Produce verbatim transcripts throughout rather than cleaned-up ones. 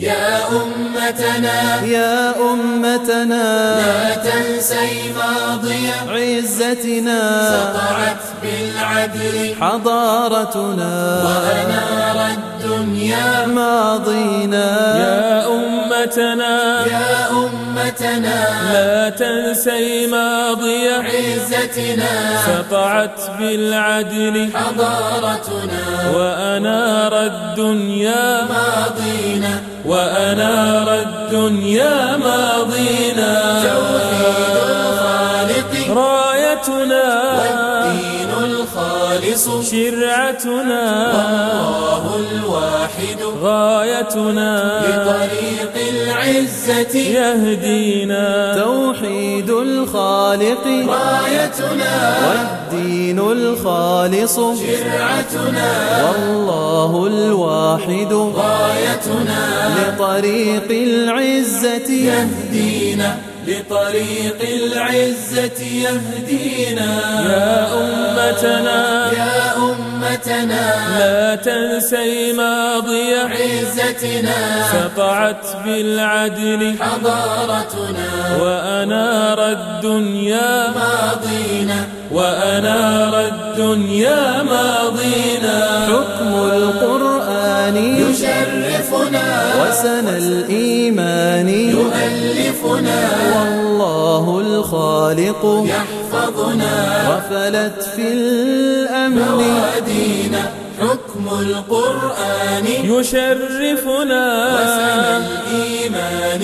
يا أمتنا يا أمتنا لا تنسي ماضي عزتنا، سطعت بالعدل حضارتنا وأنار الدنيا ماضينا. يا أمتنا يا أمتنا لا تنسي ماضي عزتنا، سطعت بالعدل حضارتنا وأنار الدنيا ماضينا وأنار الدنيا ماضينا. توحيد الخالق رايتنا والدين الخالص شرعتنا، والله الواحد غايتنا لطريق العزة يهدينا. توحيد الخالق رايتنا والدين الخالص شرعتنا والله الواحد غايتنا لطريق العزة يهدينا لطريق العزة يهدينا. يا أمتنا يا أمتنا لا تنسي ماضي عزتنا، سطعت بالعدل حضارتنا وأنار الدنيا ماضينا وأنار الدنيا ماضينا. حكم القرآن يشرفنا وسن الإيمان يؤلفنا والله الخالق يحفظنا غفلت في الأمن موادينا. حكم القرآن يشرفنا وسن الإيمان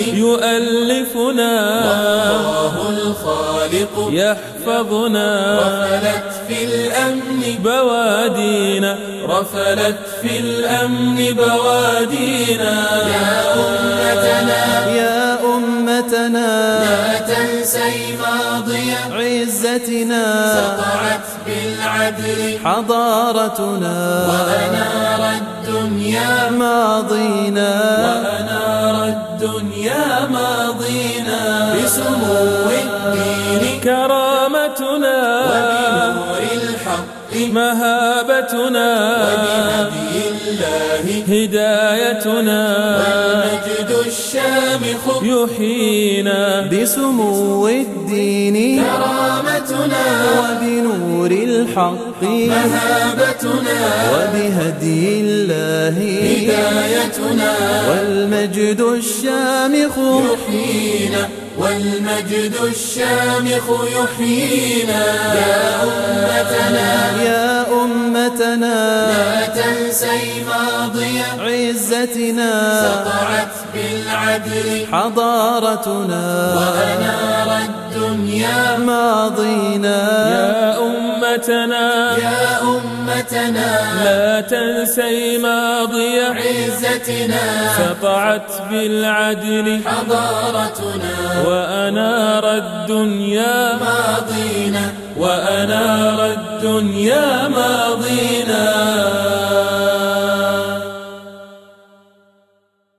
يؤلفنا والله الخالق يحفظنا رفلت في الأمن بوادينا رفلت في الأمن بوادينا. يا أمتنا يا أمتنا لا تنسي ماضي عزتنا، سطعت بالعدل حضارتنا وأنار الدنيا ماضينا وأنار الدنيا ماضينا. بسمو الدين كرامتنا وبنور الحق مهابتنا وبهدي الله هدايتنا والمجد الشامخ يحيينا. بسمو الدين كرامتنا وبنور الحق مهابتنا وبهدي الله هدايتنا والمجد الشامخ يحيينا والمجد الشامخ يحيينا. يا أمتنا يا أمتنا لا تنسي ماضي عزتنا، سطعت بالعدل حضارتنا وأنار الدنيا ماضينا. يا أمتنا يا أمتنا لا تنسي ماضي عزتنا، سطعت بالعدل حضارتنا وأنار الدنيا ماضينا وأنار الدنيا ماضينا.